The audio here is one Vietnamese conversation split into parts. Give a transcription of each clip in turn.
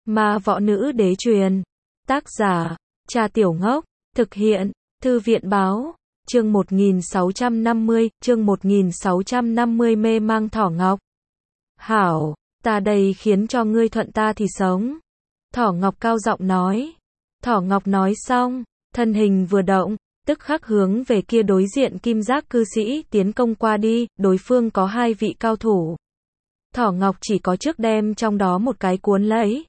Ma võ nữ đế truyền. Tác giả, Trà Tiểu Ngốc. Thực hiện, Thư viện báo. Chương 1650, mê mang thỏ ngọc. Hảo, ta đây khiến cho ngươi thuận ta thì sống. Thỏ ngọc cao giọng nói. Thỏ ngọc nói xong, thân hình vừa động, tức khắc hướng về kia đối diện kim giác cư sĩ tiến công qua đi, đối phương có hai vị cao thủ. Thỏ ngọc chỉ có trước đem trong đó một cái cuốn lấy,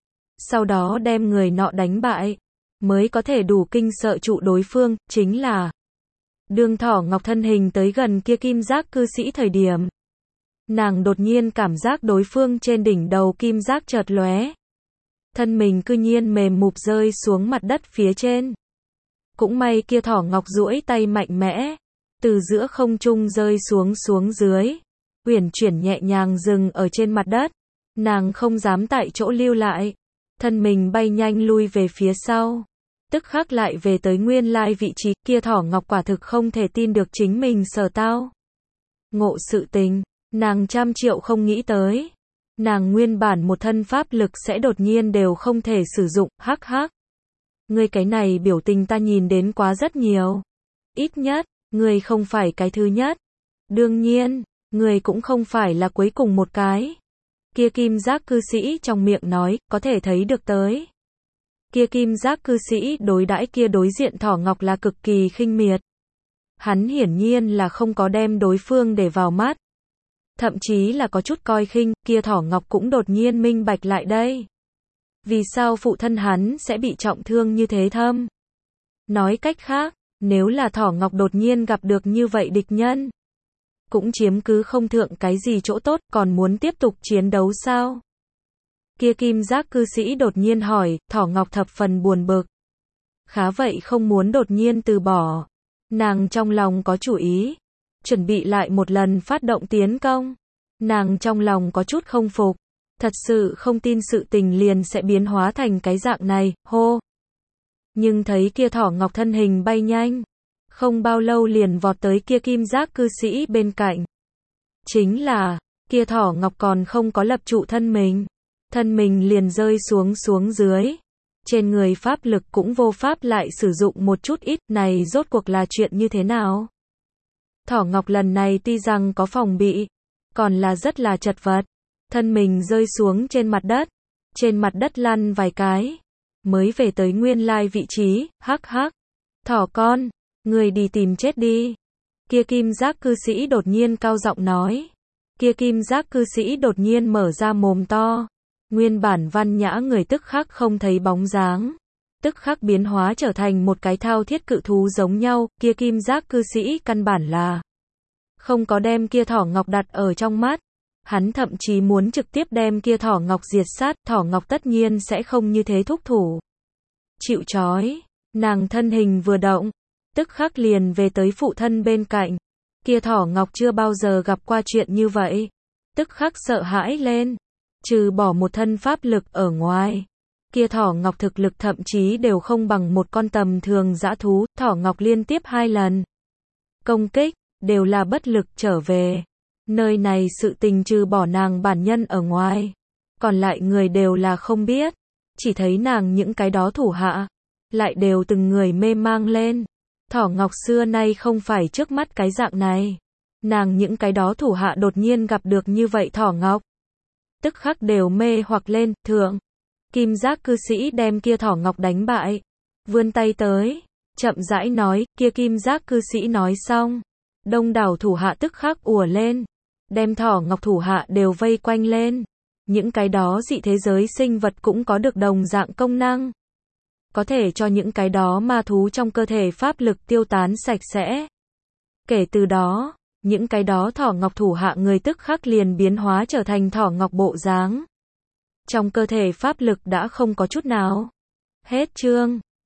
sau đó đem người nọ đánh bại, mới có thể đủ kinh sợ trụ đối phương, chính là đương thỏ ngọc thân hình tới gần kia kim giác cư sĩ thời điểm. Nàng đột nhiên cảm giác đối phương trên đỉnh đầu kim giác chợt lóe. Thân mình cư nhiên mềm mụp rơi xuống mặt đất phía trên. Cũng may kia thỏ ngọc duỗi tay mạnh mẽ, từ giữa không trung rơi xuống dưới, uyển chuyển nhẹ nhàng dừng ở trên mặt đất. Nàng không dám tại chỗ lưu lại, thân mình bay nhanh lui về phía sau, tức khắc lại về tới nguyên lai vị trí. Kia thỏ ngọc quả thực không thể tin được chính mình sở tao ngộ sự tình, nàng trăm triệu không nghĩ tới. Nàng nguyên bản một thân pháp lực sẽ đột nhiên đều không thể sử dụng, hắc hắc. Ngươi cái này biểu tình ta nhìn đến quá rất nhiều. Ít nhất, ngươi không phải cái thứ nhất. Đương nhiên, ngươi cũng không phải là cuối cùng một cái. Kia kim giác cư sĩ trong miệng nói, có thể thấy được tới. Kia kim giác cư sĩ đối đãi kia đối diện thỏ ngọc là cực kỳ khinh miệt. Hắn hiển nhiên là không có đem đối phương để vào mắt. Thậm chí là có chút coi khinh, kia thỏ ngọc cũng đột nhiên minh bạch lại đây. Vì sao phụ thân hắn sẽ bị trọng thương như thế thâm? Nói cách khác, nếu là thỏ ngọc đột nhiên gặp được như vậy địch nhân, cũng chiếm cứ không thượng cái gì chỗ tốt, còn muốn tiếp tục chiến đấu sao? Kia kim giác cư sĩ đột nhiên hỏi, thỏ ngọc thập phần buồn bực. Khá vậy không muốn đột nhiên từ bỏ. Nàng trong lòng có chủ ý, chuẩn bị lại một lần phát động tiến công. Nàng trong lòng có chút không phục, thật sự không tin sự tình liền sẽ biến hóa thành cái dạng này, hô. Nhưng thấy kia thỏ ngọc thân hình bay nhanh, không bao lâu liền vọt tới kia kim giác cư sĩ bên cạnh. Chính là, kia thỏ ngọc còn không có lập trụ thân mình liền rơi xuống dưới. Trên người pháp lực cũng vô pháp lại sử dụng một chút ít, này rốt cuộc là chuyện như thế nào? Thỏ ngọc lần này tuy rằng có phòng bị, còn là rất là chật vật. Thân mình rơi xuống trên mặt đất lăn vài cái, mới về tới nguyên lai vị trí, hắc hắc. Thỏ con, người đi tìm chết đi. Kia kim giác cư sĩ đột nhiên cao giọng nói. Kia kim giác cư sĩ đột nhiên mở ra mồm to. Nguyên bản văn nhã người tức khắc không thấy bóng dáng. Tức khắc biến hóa trở thành một cái thao thiết cự thú giống nhau. Kia kim giác cư sĩ căn bản là không có đem kia thỏ ngọc đặt ở trong mắt. Hắn thậm chí muốn trực tiếp đem kia thỏ ngọc diệt sát. Thỏ ngọc tất nhiên sẽ không như thế thúc thủ chịu trói. Nàng thân hình vừa động, tức khắc liền về tới phụ thân bên cạnh. Kia thỏ ngọc chưa bao giờ gặp qua chuyện như vậy, tức khắc sợ hãi lên. Trừ bỏ một thân pháp lực ở ngoài, kia thỏ ngọc thực lực thậm chí đều không bằng một con tầm thường dã thú. Thỏ ngọc liên tiếp 2 lần công kích, đều là bất lực trở về. Nơi này sự tình trừ bỏ nàng bản nhân ở ngoài, còn lại người đều là không biết. Chỉ thấy nàng những cái đó thủ hạ, lại đều từng người mê mang lên. Thỏ ngọc xưa nay không phải trước mắt cái dạng này. Nàng những cái đó thủ hạ đột nhiên gặp được như vậy thỏ ngọc, tức khắc đều mê hoặc lên. Thượng, kim giác cư sĩ đem kia thỏ ngọc đánh bại, vươn tay tới, chậm rãi nói. Kia kim giác cư sĩ nói xong, đông đảo thủ hạ tức khắc ùa lên, đem thỏ ngọc thủ hạ đều vây quanh lên. Những cái đó dị thế giới sinh vật cũng có được đồng dạng công năng, có thể cho những cái đó ma thú trong cơ thể pháp lực tiêu tán sạch sẽ. Kể từ đó, những cái đó thỏ ngọc thủ hạ người tức khắc liền biến hóa trở thành thỏ ngọc bộ dáng. Trong cơ thể pháp lực đã không có chút nào. Hết chương.